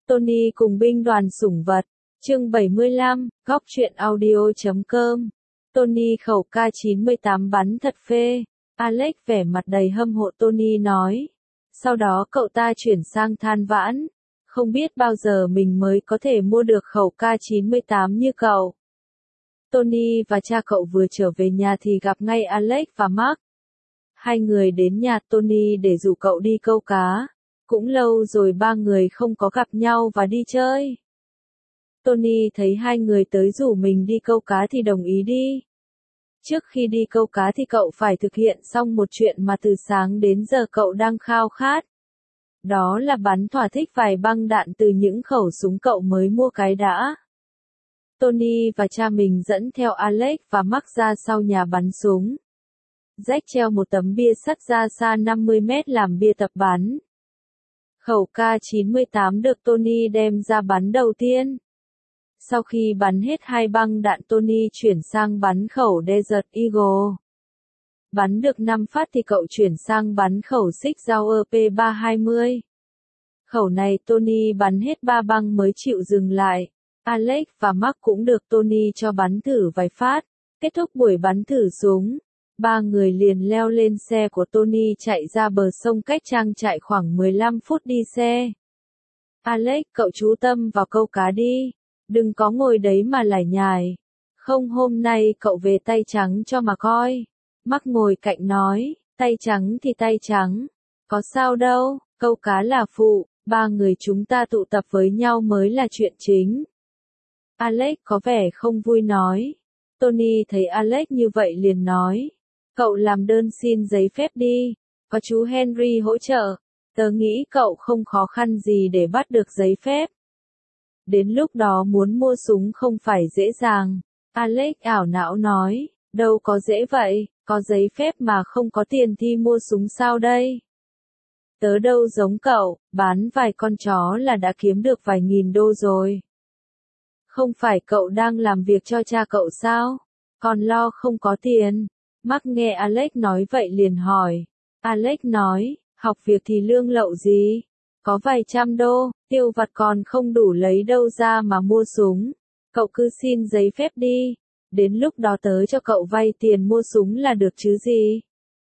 Tony cùng binh đoàn sủng vật. Chương 75, góc truyện audio.com. Tony khẩu K98 bắn thật phê. Alex vẻ mặt đầy hâm mộ Tony nói. Sau đó cậu ta chuyển sang than vãn. Không biết bao giờ mình mới có thể mua được khẩu K98 như cậu. Tony và cha cậu vừa trở về nhà thì gặp ngay Alex và Mark. Hai người đến nhà Tony để rủ cậu đi câu cá. Cũng lâu rồi ba người không có gặp nhau và đi chơi. Tony thấy hai người tới rủ mình đi câu cá thì đồng ý đi. Trước khi đi câu cá thì cậu phải thực hiện xong một chuyện mà từ sáng đến giờ cậu đang khao khát. Đó là bắn thỏa thích vài băng đạn từ những khẩu súng cậu mới mua cái đã. Tony và cha mình dẫn theo Alex và Mark ra sau nhà bắn súng. Jack treo một tấm bia sắt ra xa 50 mét làm bia tập bắn. Khẩu K98 được Tony đem ra bắn đầu tiên. Sau khi bắn hết hai băng đạn Tony chuyển sang bắn khẩu Desert Eagle. Bắn được 5 phát thì cậu chuyển sang bắn khẩu Sig Sauer P320. Khẩu này Tony bắn hết 3 băng mới chịu dừng lại. Alex và Mark cũng được Tony cho bắn thử vài phát. Kết thúc buổi bắn thử súng, ba người liền leo lên xe của Tony chạy ra bờ sông cách trang trại khoảng 15 phút đi xe. Alex, cậu chú tâm vào câu cá đi. Đừng có ngồi đấy mà lải nhải. Không, hôm nay cậu về tay trắng cho mà coi. Mark ngồi cạnh nói, tay trắng thì tay trắng. Có sao đâu, câu cá là phụ, ba người chúng ta tụ tập với nhau mới là chuyện chính. Alex có vẻ không vui nói. Tony thấy Alex như vậy liền nói. Cậu làm đơn xin giấy phép đi. Có chú Henry hỗ trợ. Tớ nghĩ cậu không khó khăn gì để bắt được giấy phép. Đến lúc đó muốn mua súng không phải dễ dàng. Alex ảo não nói. Đâu có dễ vậy, có giấy phép mà không có tiền thì mua súng sao đây? Tớ đâu giống cậu, bán vài con chó là đã kiếm được vài nghìn đô rồi. Không phải cậu đang làm việc cho cha cậu sao? Còn lo không có tiền. Mark nghe Alex nói vậy liền hỏi. Alex nói, học việc thì lương lậu gì? Có vài trăm đô, tiêu vặt còn không đủ lấy đâu ra mà mua súng. Cậu cứ xin giấy phép đi. Đến lúc đó tớ cho cậu vay tiền mua súng là được chứ gì?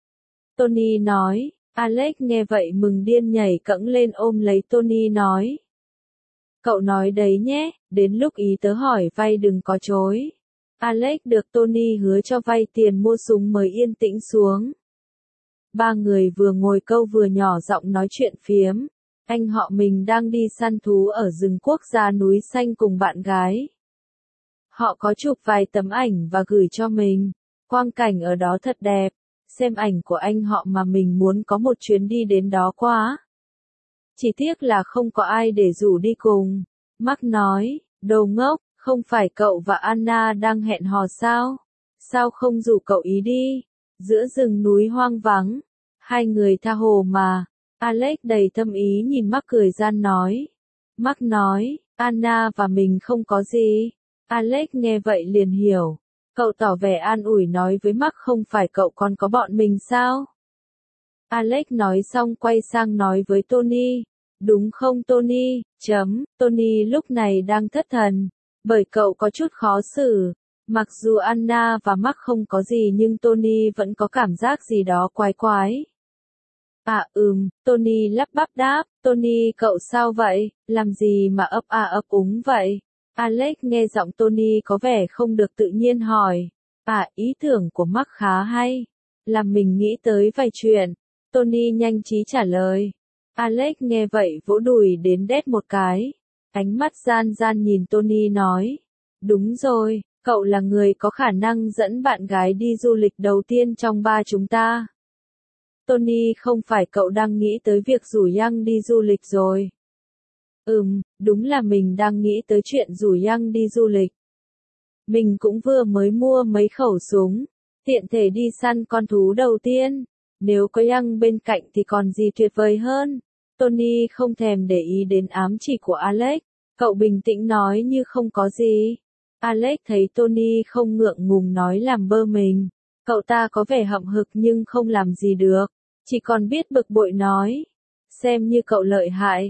Tony nói. Alex nghe vậy mừng điên nhảy cẫng lên ôm lấy Tony nói. Cậu nói đấy nhé, đến lúc ý tớ hỏi vay đừng có chối. Alex được Tony hứa cho vay tiền mua súng mới yên tĩnh xuống. Ba người vừa ngồi câu vừa nhỏ giọng nói chuyện phiếm. Anh họ mình đang đi săn thú ở rừng quốc gia núi xanh cùng bạn gái. Họ có chụp vài tấm ảnh và gửi cho mình. Quang cảnh ở đó thật đẹp. Xem ảnh của anh họ mà mình muốn có một chuyến đi đến đó quá. Chỉ tiếc là không có ai để rủ đi cùng. Mark nói, đồ ngốc, không phải cậu và Anna đang hẹn hò sao? Sao không rủ cậu ý đi? Giữa rừng núi hoang vắng. Hai người tha hồ mà. Alex đầy thâm ý nhìn Mark cười gian nói. Mark nói, Anna và mình không có gì. Alex nghe vậy liền hiểu. Cậu tỏ vẻ an ủi nói với Mark không phải cậu còn có bọn mình sao? Alex nói xong quay sang nói với Tony. Đúng không Tony? Tony lúc này đang thất thần. Bởi cậu có chút khó xử. Mặc dù Anna và Mark không có gì nhưng Tony vẫn có cảm giác gì đó quái quái. Tony lắp bắp đáp. Tony cậu sao vậy? Làm gì mà ấp úng vậy? Alex nghe giọng Tony có vẻ không được tự nhiên hỏi. Ý tưởng của Mark khá hay. Làm mình nghĩ tới vài chuyện. Tony nhanh trí trả lời. Alex nghe vậy vỗ đùi đến đét một cái. Ánh mắt gian gian nhìn Tony nói. Đúng rồi, cậu là người có khả năng dẫn bạn gái đi du lịch đầu tiên trong ba chúng ta. Tony không phải cậu đang nghĩ tới việc rủ Young đi du lịch rồi. Đúng là mình đang nghĩ tới chuyện rủ Young đi du lịch. Mình cũng vừa mới mua mấy khẩu súng, tiện thể đi săn con thú đầu tiên. Nếu có Young bên cạnh thì còn gì tuyệt vời hơn. Tony không thèm để ý đến ám chỉ của Alex. Cậu bình tĩnh nói như không có gì. Alex thấy Tony không ngượng ngùng nói làm bơ mình. Cậu ta có vẻ hậm hực nhưng không làm gì được. Chỉ còn biết bực bội nói. Xem như cậu lợi hại.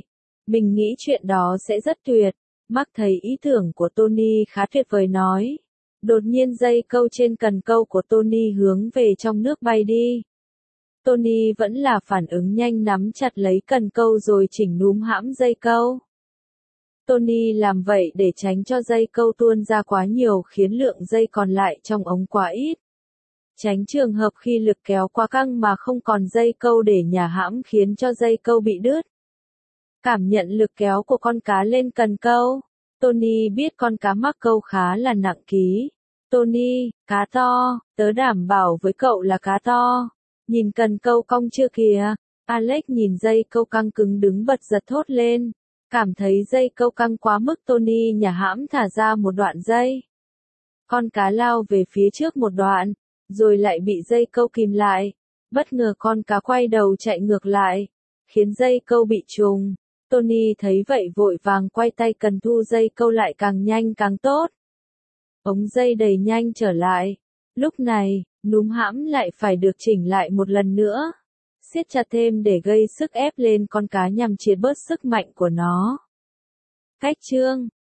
Mình nghĩ chuyện đó sẽ rất tuyệt. Mark thấy ý tưởng của Tony khá tuyệt vời nói. Đột nhiên dây câu trên cần câu của Tony hướng về trong nước bay đi. Tony vẫn là phản ứng nhanh nắm chặt lấy cần câu rồi chỉnh núm hãm dây câu. Tony làm vậy để tránh cho dây câu tuôn ra quá nhiều khiến lượng dây còn lại trong ống quá ít. Tránh trường hợp khi lực kéo quá căng mà không còn dây câu để nhả hãm khiến cho dây câu bị đứt. Cảm nhận lực kéo của con cá lên cần câu. Tony biết con cá mắc câu khá là nặng ký. Tony, cá to, tớ đảm bảo với cậu là cá to. Nhìn cần câu cong chưa kìa. Alex nhìn dây câu căng cứng đứng bật giật thốt lên. Cảm thấy dây câu căng quá mức Tony nhả hãm thả ra một đoạn dây. Con cá lao về phía trước một đoạn, rồi lại bị dây câu kìm lại. Bất ngờ con cá quay đầu chạy ngược lại, khiến dây câu bị trùng. Tony thấy vậy vội vàng quay tay cần thu dây câu lại càng nhanh càng tốt. Ống dây đầy nhanh trở lại. Lúc này, núm hãm lại phải được chỉnh lại một lần nữa. Siết chặt thêm để gây sức ép lên con cá nhằm triệt bớt sức mạnh của nó. Cách chương